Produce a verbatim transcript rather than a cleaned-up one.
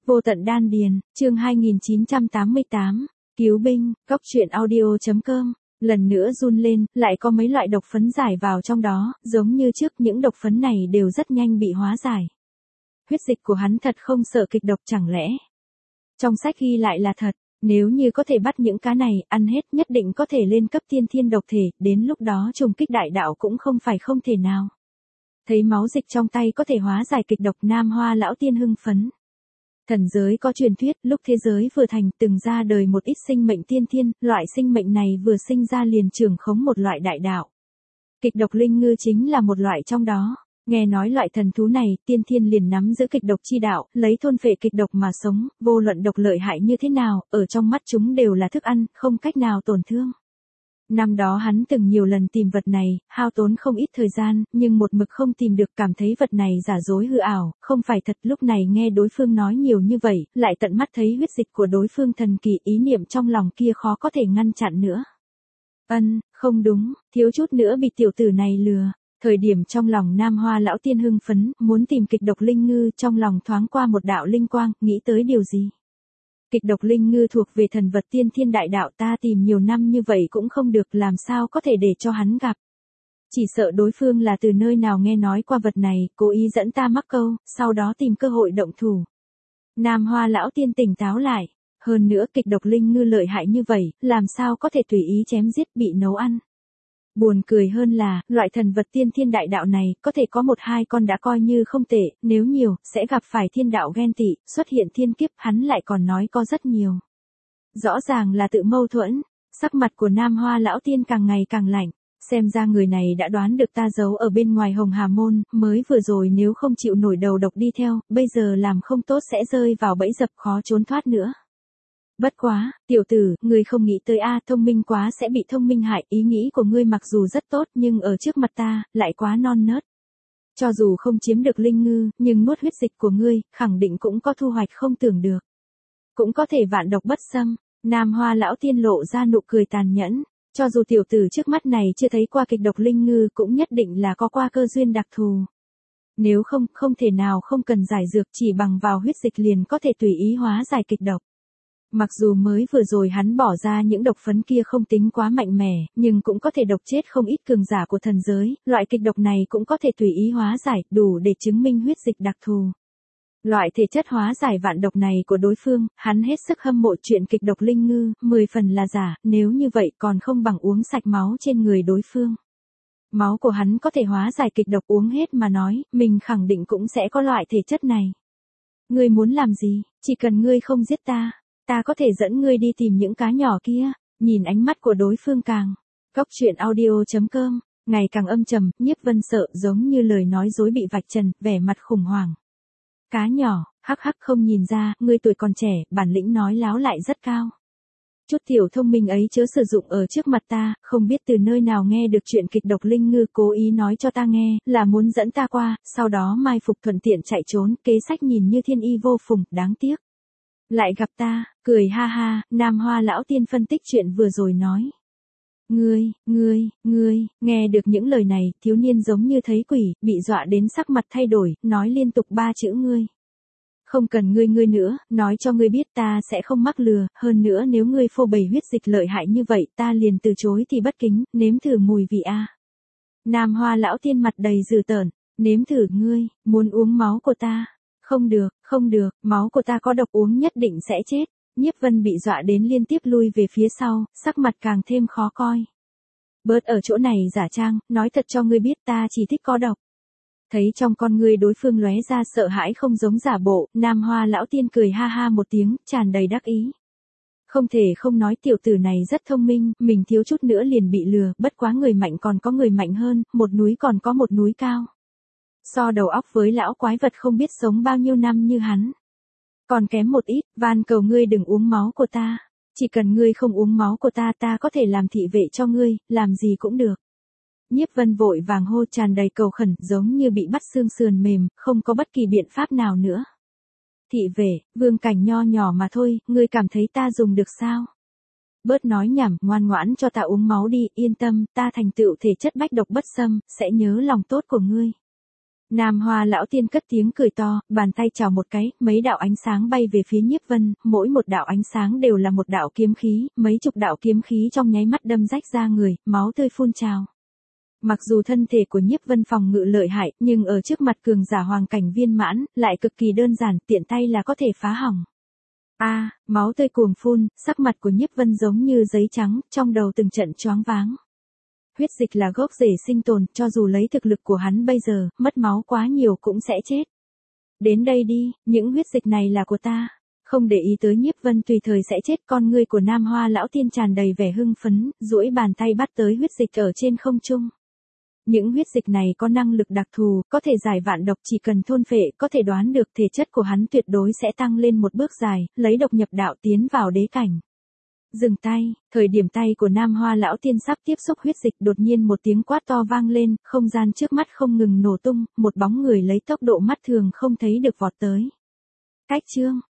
Vô tận đan điền, chương hai nghìn chín trăm tám mươi tám, cứu binh, góc truyện audio.com, lần nữa run lên, lại có mấy loại độc phấn giải vào trong đó, giống như trước những độc phấn này đều rất nhanh bị hóa giải. Huyết dịch của hắn thật không sợ kịch độc chẳng lẽ? Trong sách ghi lại là thật, nếu như có thể bắt những cá này, ăn hết nhất định có thể lên cấp tiên thiên độc thể, đến lúc đó trùng kích đại đạo cũng không phải không thể nào. Thấy máu dịch trong tay có thể hóa giải kịch độc, Nam Hoa lão tiên hưng phấn. Thần giới có truyền thuyết, lúc thế giới vừa thành từng ra đời một ít sinh mệnh tiên thiên, loại sinh mệnh này vừa sinh ra liền trưởng khống một loại đại đạo. Kịch độc linh ngư chính là một loại trong đó. Nghe nói loại thần thú này, tiên thiên liền nắm giữ kịch độc chi đạo, lấy thôn phệ kịch độc mà sống, vô luận độc lợi hại như thế nào, ở trong mắt chúng đều là thức ăn, không cách nào tổn thương. Năm đó hắn từng nhiều lần tìm vật này, hao tốn không ít thời gian, nhưng một mực không tìm được, cảm thấy vật này giả dối hư ảo, không phải thật. Lúc này nghe đối phương nói nhiều như vậy, lại tận mắt thấy huyết dịch của đối phương thần kỳ, ý niệm trong lòng kia khó có thể ngăn chặn nữa. Ân, không đúng, thiếu chút nữa bị tiểu tử này lừa. Thời điểm trong lòng Nam Hoa lão tiên hưng phấn, muốn tìm kịch độc linh ngư, trong lòng thoáng qua một đạo linh quang, nghĩ tới điều gì? Kịch độc linh ngư thuộc về thần vật tiên thiên đại đạo, ta tìm nhiều năm như vậy cũng không được, làm sao có thể để cho hắn gặp. Chỉ sợ đối phương là từ nơi nào nghe nói qua vật này, cố ý dẫn ta mắc câu, sau đó tìm cơ hội động thủ. Nam Hoa lão tiên tỉnh táo lại, hơn nữa kịch độc linh ngư lợi hại như vậy, làm sao có thể tùy ý chém giết bị nấu ăn. Buồn cười hơn là, loại thần vật tiên thiên đại đạo này, có thể có một hai con đã coi như không tệ, nếu nhiều, sẽ gặp phải thiên đạo ghen tị, xuất hiện thiên kiếp, hắn lại còn nói có rất nhiều. Rõ ràng là tự mâu thuẫn, sắc mặt của Nam Hoa lão tiên càng ngày càng lạnh, xem ra người này đã đoán được ta giấu ở bên ngoài Hồng Hà Môn, mới vừa rồi nếu không chịu nổi đầu độc đi theo, bây giờ làm không tốt sẽ rơi vào bẫy dập khó trốn thoát nữa. Bất quá, tiểu tử, ngươi không nghĩ tới a, thông minh quá sẽ bị thông minh hại, ý nghĩ của ngươi mặc dù rất tốt nhưng ở trước mặt ta, lại quá non nớt. Cho dù không chiếm được linh ngư, nhưng nuốt huyết dịch của ngươi, khẳng định cũng có thu hoạch không tưởng được. Cũng có thể vạn độc bất xâm, Nam Hoa lão tiên lộ ra nụ cười tàn nhẫn, cho dù tiểu tử trước mắt này chưa thấy qua kịch độc linh ngư cũng nhất định là có qua cơ duyên đặc thù. Nếu không, không thể nào không cần giải dược, chỉ bằng vào huyết dịch liền có thể tùy ý hóa giải kịch độc. Mặc dù mới vừa rồi hắn bỏ ra những độc phấn kia không tính quá mạnh mẽ, nhưng cũng có thể độc chết không ít cường giả của thần giới, loại kịch độc này cũng có thể tùy ý hóa giải, đủ để chứng minh huyết dịch đặc thù. Loại thể chất hóa giải vạn độc này của đối phương, hắn hết sức hâm mộ. Chuyện kịch độc linh ngư, mười phần là giả, nếu như vậy còn không bằng uống sạch máu trên người đối phương. Máu của hắn có thể hóa giải kịch độc, uống hết mà nói, mình khẳng định cũng sẽ có loại thể chất này. Ngươi muốn làm gì, chỉ cần ngươi không giết ta. Ta có thể dẫn ngươi đi tìm những cá nhỏ kia. Nhìn ánh mắt của đối phương càng. Góc truyện audio.com, ngày càng âm trầm, Nhiếp Vân sợ giống như lời nói dối bị vạch trần, vẻ mặt khủng hoảng. Cá nhỏ, hắc hắc, không nhìn ra, ngươi tuổi còn trẻ, bản lĩnh nói láo lại rất cao. Chút tiểu thông minh ấy chớ sử dụng ở trước mặt ta, không biết từ nơi nào nghe được chuyện kịch độc linh ngư, cố ý nói cho ta nghe, là muốn dẫn ta qua, sau đó mai phục thuận tiện chạy trốn, kế sách nhìn như thiên y vô phùng, đáng tiếc. Lại gặp ta, cười ha ha, Nam Hoa lão tiên phân tích chuyện vừa rồi nói. Ngươi, ngươi, ngươi, nghe được những lời này, thiếu niên giống như thấy quỷ, bị dọa đến sắc mặt thay đổi, nói liên tục ba chữ ngươi. Không cần ngươi ngươi nữa, nói cho ngươi biết ta sẽ không mắc lừa, hơn nữa nếu ngươi phô bày huyết dịch lợi hại như vậy, ta liền từ chối thì bất kính, nếm thử mùi vị a. Nam Hoa lão tiên mặt đầy dữ tợn, nếm thử, ngươi, muốn uống máu của ta. Không được, không được, máu của ta có độc, uống nhất định sẽ chết. Nhiếp Vân bị dọa đến liên tiếp lui về phía sau, sắc mặt càng thêm khó coi. Bớt ở chỗ này giả trang, nói thật cho ngươi biết ta chỉ thích có độc. Thấy trong con ngươi đối phương lóe ra sợ hãi không giống giả bộ, Nam Hoa lão tiên cười ha ha một tiếng, tràn đầy đắc ý. Không thể không nói tiểu tử này rất thông minh, mình thiếu chút nữa liền bị lừa, bất quá người mạnh còn có người mạnh hơn, một núi còn có một núi cao. So đầu óc với lão quái vật không biết sống bao nhiêu năm như hắn. Còn kém một ít, van cầu ngươi đừng uống máu của ta. Chỉ cần ngươi không uống máu của ta, ta có thể làm thị vệ cho ngươi, làm gì cũng được. Nhiếp Vân vội vàng hô, tràn đầy cầu khẩn, giống như bị bắt xương sườn mềm, không có bất kỳ biện pháp nào nữa. Thị vệ, vương cảnh nho nhỏ mà thôi, ngươi cảm thấy ta dùng được sao? Bớt nói nhảm, ngoan ngoãn cho ta uống máu đi, yên tâm, ta thành tựu thể chất bách độc bất xâm, sẽ nhớ lòng tốt của ngươi. Nam Hoa lão tiên cất tiếng cười to, bàn tay chào một cái, mấy đạo ánh sáng bay về phía Nhiếp Vân, mỗi một đạo ánh sáng đều là một đạo kiếm khí, mấy chục đạo kiếm khí trong nháy mắt đâm rách ra người, máu tươi phun trào. Mặc dù thân thể của Nhiếp Vân phòng ngự lợi hại, nhưng ở trước mặt cường giả hoàng cảnh viên mãn, lại cực kỳ đơn giản, tiện tay là có thể phá hỏng. A, à, máu tươi cuồng phun, sắc mặt của Nhiếp Vân giống như giấy trắng, trong đầu từng trận choáng váng. Huyết dịch là gốc rễ sinh tồn, cho dù lấy thực lực của hắn bây giờ, mất máu quá nhiều cũng sẽ chết. Đến đây đi, những huyết dịch này là của ta. Không để ý tới Nhiếp Vân tùy thời sẽ chết, con ngươi của Nam Hoa lão tiên tràn đầy vẻ hưng phấn, duỗi bàn tay bắt tới huyết dịch ở trên không trung. Những huyết dịch này có năng lực đặc thù, có thể giải vạn độc, chỉ cần thôn phệ, có thể đoán được thể chất của hắn tuyệt đối sẽ tăng lên một bước dài, lấy độc nhập đạo tiến vào đế cảnh. Dừng tay, thời điểm tay của Nam Hoa lão tiên sắp tiếp xúc huyết dịch, đột nhiên một tiếng quát to vang lên, không gian trước mắt không ngừng nổ tung, một bóng người lấy tốc độ mắt thường không thấy được vọt tới. Cách chương